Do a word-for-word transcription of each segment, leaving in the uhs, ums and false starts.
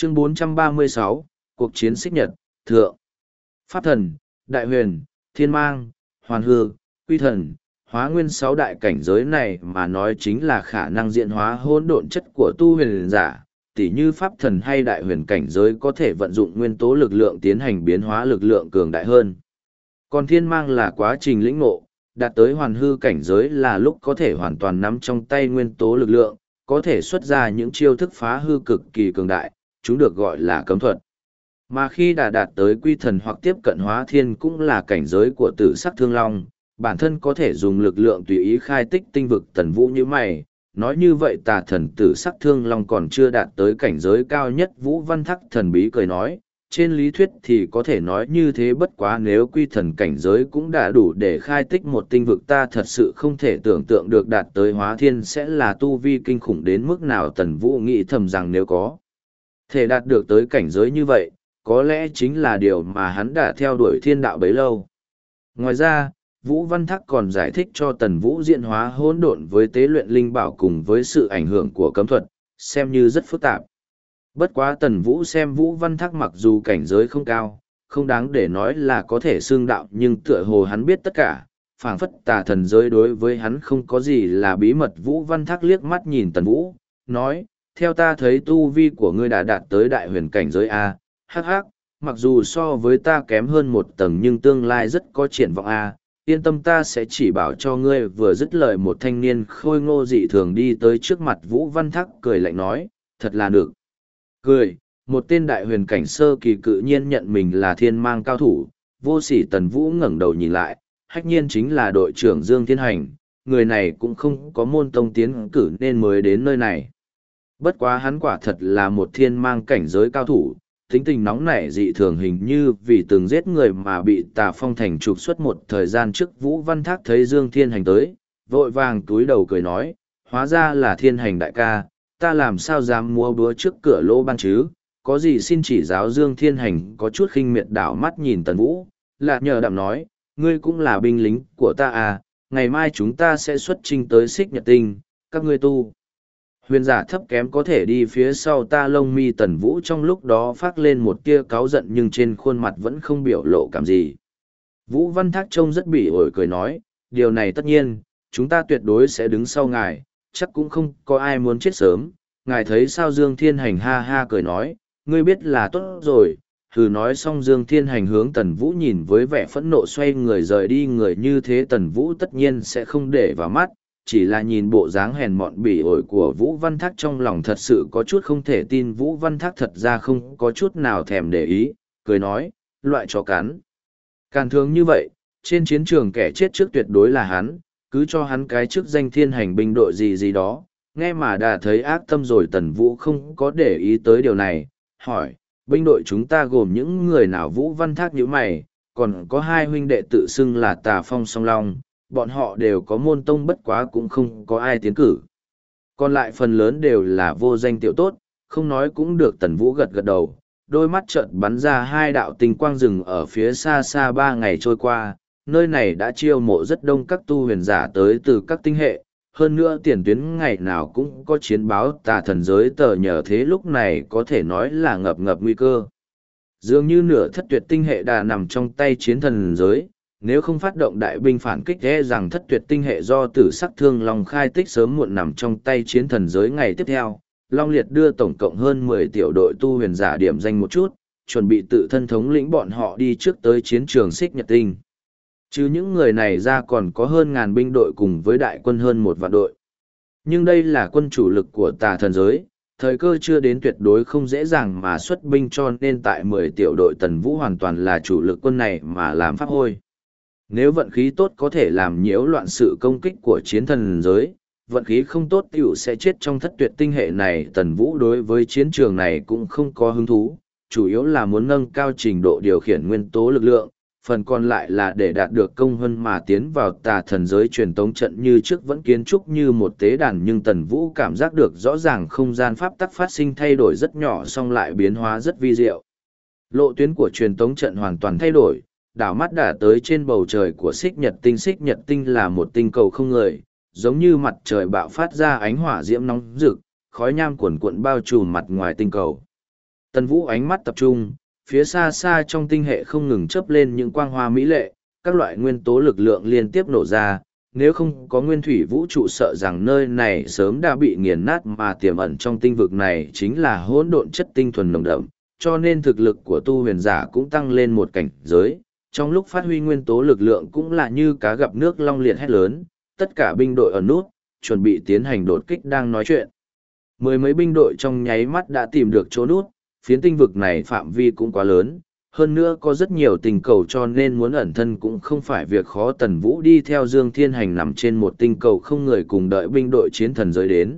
Chương bốn trăm ba mươi sáu, Cuộc chiến xích nhật, thượng. Pháp thần, đại huyền, thiên mang, hoàn hư, quy thần, hóa nguyên sáu đại cảnh giới này mà nói chính là khả năng diễn hóa hỗn độn chất của tu huyền giả, tỉ như pháp thần hay đại huyền cảnh giới có thể vận dụng nguyên tố lực lượng tiến hành biến hóa lực lượng cường đại hơn. Còn thiên mang là quá trình lĩnh ngộ, đạt tới hoàn hư cảnh giới là lúc có thể hoàn toàn nắm trong tay nguyên tố lực lượng, có thể xuất ra những chiêu thức phá hư cực kỳ cường đại, chúng được gọi là cấm thuật. Mà khi đã đạt tới quy thần hoặc tiếp cận hóa thiên cũng là cảnh giới của tử sắc thương long, bản thân có thể dùng lực lượng tùy ý khai tích tinh vực tần vũ như mày. Nói như vậy tà thần tử sắc thương long còn chưa đạt tới cảnh giới cao nhất. Vũ Văn Thắc thần bí cười nói, trên lý thuyết thì có thể nói như thế, bất quá nếu quy thần cảnh giới cũng đã đủ để khai tích một tinh vực, ta thật sự không thể tưởng tượng được đạt tới hóa thiên sẽ là tu vi kinh khủng đến mức nào. Tần Vũ nghĩ thầm rằng nếu có thể đạt được tới cảnh giới như vậy, có lẽ chính là điều mà hắn đã theo đuổi thiên đạo bấy lâu. Ngoài ra, Vũ Văn Thắc còn giải thích cho Tần Vũ diễn hóa hỗn độn với tế luyện linh bảo cùng với sự ảnh hưởng của cấm thuật, xem như rất phức tạp. Bất quá Tần Vũ xem Vũ Văn Thắc mặc dù cảnh giới không cao, không đáng để nói là có thể xương đạo, nhưng tựa hồ hắn biết tất cả, phảng phất tà thần giới đối với hắn không có gì là bí mật. Vũ Văn Thắc liếc mắt nhìn Tần Vũ, nói, theo ta thấy tu vi của ngươi đã đạt tới đại huyền cảnh giới A, hắc hắc, mặc dù so với ta kém hơn một tầng nhưng tương lai rất có triển vọng A. Yên tâm, ta sẽ chỉ bảo cho ngươi. Vừa dứt lời, một thanh niên khôi ngô dị thường đi tới trước mặt Vũ Văn Thắc, cười lạnh nói, thật là được. Cười, một tên đại huyền cảnh sơ kỳ cự nhiên nhận mình là thiên mang cao thủ. Vô sỉ. Tần Vũ ngẩng đầu nhìn lại, hách nhiên chính là đội trưởng Dương Thiên Hành, người này cũng không có môn tông tiến cử nên mới đến nơi này. Bất quá hắn quả thật là một thiên mang cảnh giới cao thủ, tính tình nóng nảy dị thường, hình như vì từng giết người mà bị Tà Phong Thành trục xuất một thời gian trước. Vũ Văn Thác thấy Dương Thiên Hành tới, vội vàng túi đầu cười nói, hóa ra là Thiên Hành đại ca, ta làm sao dám múa búa trước cửa lỗ ban chứ, có gì xin chỉ giáo. Dương Thiên Hành có chút khinh miệt đảo mắt nhìn Tần Vũ, lạ nhờ đạm nói, ngươi cũng là binh lính của ta à, ngày mai chúng ta sẽ xuất chinh tới Xích Nhật Tinh, các ngươi tu huyền giả thấp kém có thể đi phía sau ta. Lông mi Tần Vũ trong lúc đó phát lên một tia cáu giận nhưng trên khuôn mặt vẫn không biểu lộ cảm gì. Vũ Văn Thác trông rất bỉ ổi cười nói, điều này tất nhiên, chúng ta tuyệt đối sẽ đứng sau ngài, chắc cũng không có ai muốn chết sớm, ngài thấy sao? Dương Thiên Hành ha ha cười nói, ngươi biết là tốt rồi. Thử nói xong, Dương Thiên Hành hướng Tần Vũ nhìn với vẻ phẫn nộ, xoay người rời đi. Người như thế Tần Vũ tất nhiên sẽ không để vào mắt, chỉ là nhìn bộ dáng hèn mọn bỉ ổi của Vũ Văn Thác trong lòng thật sự có chút không thể tin. Vũ Văn Thác thật ra không có chút nào thèm để ý, cười nói, loại chó cắn càn thường như vậy, trên chiến trường kẻ chết trước tuyệt đối là hắn, cứ cho hắn cái chức danh thiên hành binh đội gì gì đó. Nghe mà đã thấy ác tâm rồi. Tần Vũ không có để ý tới điều này, hỏi, binh đội chúng ta gồm những người nào? Vũ Văn Thác nhíu mày, còn có hai huynh đệ tự xưng là Tà Phong Song Long, bọn họ đều có môn tông, bất quá cũng không có ai tiến cử. Còn lại phần lớn đều là vô danh tiểu tốt, không nói cũng được. Tần Vũ gật gật đầu, đôi mắt chợt bắn ra hai đạo tinh quang rừng ở phía xa xa. Ba ngày trôi qua, nơi này đã chiêu mộ rất đông các tu huyền giả tới từ các tinh hệ, hơn nữa tiền tuyến ngày nào cũng có chiến báo tà thần giới tờ nhờ thế lúc này có thể nói là ngập ngập nguy cơ. Dường như nửa thất tuyệt tinh hệ đã nằm trong tay chiến thần giới, nếu không phát động đại binh phản kích e rằng thất tuyệt tinh hệ do tử sắc thương long khai tích sớm muộn nằm trong tay chiến thần giới. Ngày tiếp theo, Long Liệt đưa tổng cộng hơn mười tiểu đội tu huyền giả điểm danh một chút, chuẩn bị tự thân thống lĩnh bọn họ đi trước tới chiến trường Xích Nhật Tinh. Chứ những người này ra còn có hơn ngàn binh đội cùng với đại quân hơn một vạn đội. Nhưng đây là quân chủ lực của tà thần giới, thời cơ chưa đến tuyệt đối không dễ dàng mà xuất binh, cho nên tại mười tiểu đội Tần Vũ hoàn toàn là chủ lực quân này mà làm pháp hôi. Nếu vận khí tốt có thể làm nhiễu loạn sự công kích của chiến thần giới, vận khí không tốt tiểu sẽ chết trong thất tuyệt tinh hệ này. Tần Vũ đối với chiến trường này cũng không có hứng thú, chủ yếu là muốn nâng cao trình độ điều khiển nguyên tố lực lượng, phần còn lại là để đạt được công hơn mà tiến vào tà thần giới. Truyền tống trận như trước vẫn kiến trúc như một tế đàn, nhưng Tần Vũ cảm giác được rõ ràng không gian pháp tắc phát sinh thay đổi rất nhỏ, song lại biến hóa rất vi diệu. Lộ tuyến của truyền tống trận hoàn toàn thay đổi, đảo mắt đã tới trên bầu trời của Xích Nhật Tinh. Xích Nhật Tinh là một tinh cầu không người, giống như mặt trời bạo phát ra ánh hỏa diễm nóng rực, khói nham cuồn cuộn bao trùm mặt ngoài tinh cầu. Tần Vũ ánh mắt tập trung, phía xa xa trong tinh hệ không ngừng chớp lên những quang hoa mỹ lệ, các loại nguyên tố lực lượng liên tiếp nổ ra, nếu không có nguyên thủy vũ trụ sợ rằng nơi này sớm đã bị nghiền nát, mà tiềm ẩn trong tinh vực này chính là hỗn độn chất tinh thuần nồng đậm, cho nên thực lực của tu huyền giả cũng tăng lên một cảnh giới. Trong lúc phát huy nguyên tố lực lượng cũng là như cá gặp nước long liệt hét lớn, tất cả binh đội ở nút, chuẩn bị tiến hành đột kích đang nói chuyện. Mười mấy binh đội trong nháy mắt đã tìm được chỗ nút, phiến tinh vực này phạm vi cũng quá lớn, hơn nữa có rất nhiều tinh cầu cho nên muốn ẩn thân cũng không phải việc khó. Tần Vũ đi theo Dương Thiên Hành nằm trên một tinh cầu không người cùng đợi binh đội chiến thần giới đến.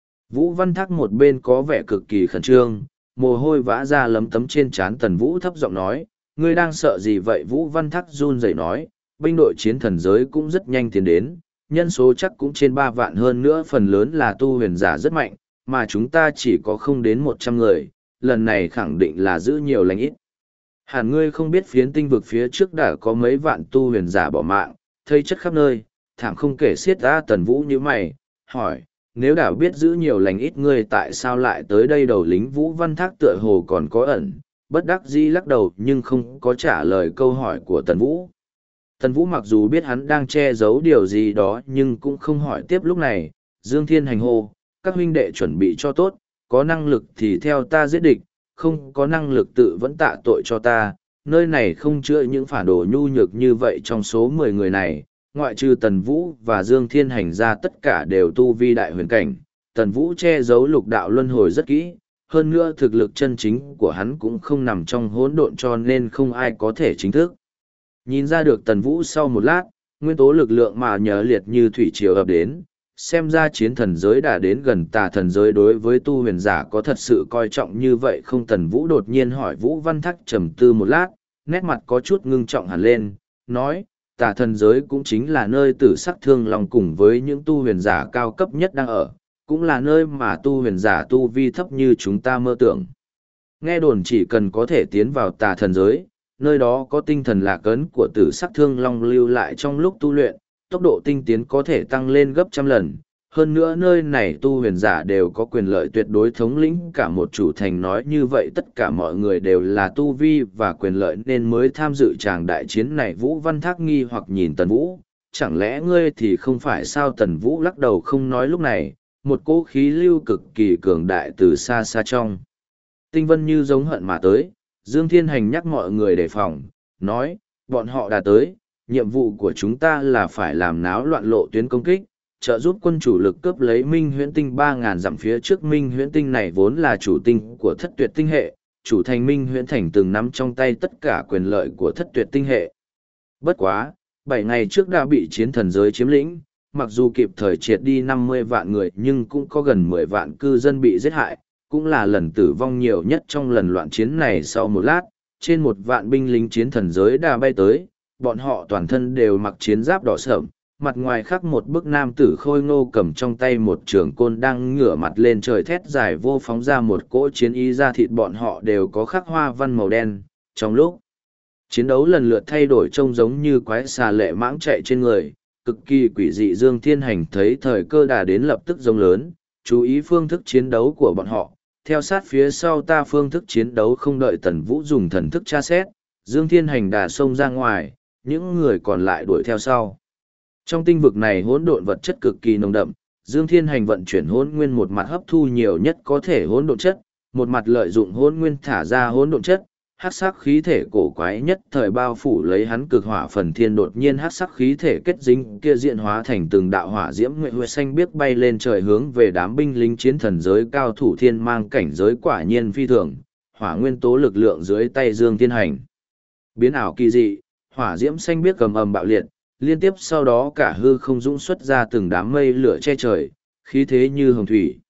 Vũ Văn Thác một bên có vẻ cực kỳ khẩn trương, mồ hôi vã ra lấm tấm trên trán. Tần Vũ thấp giọng nói, ngươi đang sợ gì vậy? Vũ Văn Thác run rẩy nói, binh đội chiến thần giới cũng rất nhanh tiến đến, nhân số chắc cũng trên ba vạn, hơn nữa phần lớn là tu huyền giả rất mạnh, mà chúng ta chỉ có không đến một trăm người, lần này khẳng định là giữ nhiều lành ít. Hẳn ngươi không biết phiến tinh vực phía trước đã có mấy vạn tu huyền giả bỏ mạng, thây chất khắp nơi, thảm không kể xiết. ra Tần Vũ như mày, hỏi, nếu đã biết giữ nhiều lành ít ngươi tại sao lại tới đây? Đầu lính Vũ Văn Thác tựa hồ còn có ẩn, bất đắc dĩ lắc đầu nhưng không có trả lời câu hỏi của Tần Vũ. Tần Vũ mặc dù biết hắn đang che giấu điều gì đó nhưng cũng không hỏi tiếp. Lúc này, Dương Thiên Hành hô, các huynh đệ chuẩn bị cho tốt, có năng lực thì theo ta giết địch, không có năng lực tự vẫn tạ tội cho ta. Nơi này không chữa những phản đồ nhu nhược như vậy. Trong số mười người này, ngoại trừ Tần Vũ và Dương Thiên Hành ra tất cả đều tu vi đại huyền cảnh. Tần Vũ che giấu lục đạo luân hồi rất kỹ, hơn nữa thực lực chân chính của hắn cũng không nằm trong hỗn độn cho nên không ai có thể chính thức nhìn ra được Tần Vũ. Sau một lát, nguyên tố lực lượng mà nhờ liệt như thủy triều ập đến, xem ra chiến thần giới đã đến gần. Tà thần giới đối với tu huyền giả có thật sự coi trọng như vậy không? Tần Vũ đột nhiên hỏi. Vũ Văn Thác trầm tư một lát, nét mặt có chút ngưng trọng hẳn lên, nói, tà thần giới cũng chính là nơi tử sắc thương long cùng với những tu huyền giả cao cấp nhất đang ở, cũng là nơi mà tu huyền giả tu vi thấp như chúng ta mơ tưởng. Nghe đồn chỉ cần có thể tiến vào tà thần giới, nơi đó có tinh thần lạc ấn của tử sắc thương long lưu lại trong lúc tu luyện, tốc độ tinh tiến có thể tăng lên gấp trăm lần. Hơn nữa nơi này tu huyền giả đều có quyền lợi tuyệt đối thống lĩnh cả một chủ thành. Nói như vậy tất cả mọi người đều là tu vi và quyền lợi nên mới tham dự tràng đại chiến này. Vũ Văn Thác nghi hoặc nhìn Tần Vũ, chẳng lẽ ngươi thì không phải sao? Tần Vũ lắc đầu không nói. Lúc này, một cỗ khí lưu cực kỳ cường đại từ xa xa trong tinh vân như giống hận mà tới. Dương Thiên Hành nhắc mọi người đề phòng, nói, bọn họ đã tới, nhiệm vụ của chúng ta là phải làm náo loạn lộ tuyến công kích, trợ giúp quân chủ lực cướp lấy Minh Huyễn Tinh ba ngàn dặm phía trước. Minh Huyễn Tinh này vốn là chủ tinh của Thất Tuyệt Tinh hệ, chủ thành Minh Huyễn Thành từng nắm trong tay tất cả quyền lợi của Thất Tuyệt Tinh hệ. Bất quá, bảy ngày trước đã bị chiến thần giới chiếm lĩnh, mặc dù kịp thời triệt đi năm mươi vạn người nhưng cũng có gần mười vạn cư dân bị giết hại, cũng là lần tử vong nhiều nhất trong lần loạn chiến này. Sau một lát, trên một vạn binh lính chiến thần giới đã bay tới, bọn họ toàn thân đều mặc chiến giáp đỏ sợm, mặt ngoài khắc một bức nam tử khôi ngô cầm trong tay một trường côn đang ngửa mặt lên trời thét dài vô phóng ra một cỗ chiến ý. Da thịt bọn họ đều có khắc hoa văn màu đen. Trong lúc chiến đấu lần lượt thay đổi trông giống như quái xà lệ mãng chạy trên người, cực kỳ quỷ dị. Dương Thiên Hành thấy thời cơ đã đến lập tức giống lớn, chú ý phương thức chiến đấu của bọn họ, theo sát phía sau ta. Phương thức chiến đấu không đợi Tần Vũ dùng thần thức tra xét, Dương Thiên Hành đã xông ra ngoài, những người còn lại đuổi theo sau. Trong tinh vực này hỗn độn vật chất cực kỳ nồng đậm, Dương Thiên Hành vận chuyển hỗn nguyên, một mặt hấp thu nhiều nhất có thể hỗn độn chất, một mặt lợi dụng hỗn nguyên thả ra hỗn độn chất. Hắc sắc khí thể cổ quái nhất thời bao phủ lấy hắn. Cực hỏa phần thiên. Đột nhiên hắc sắc khí thể kết dính kia diện hóa thành từng đạo hỏa diễm nguyệt huệ xanh biếc bay lên trời hướng về đám binh lính chiến thần giới cao thủ. Thiên mang cảnh giới quả nhiên phi thường, hỏa nguyên tố lực lượng dưới tay Dương Thiên Hành biến ảo kỳ dị, hỏa diễm xanh biếc cầm ầm bạo liệt, liên tiếp sau đó cả hư không dũng xuất ra từng đám mây lửa che trời, khí thế như hồng thủy.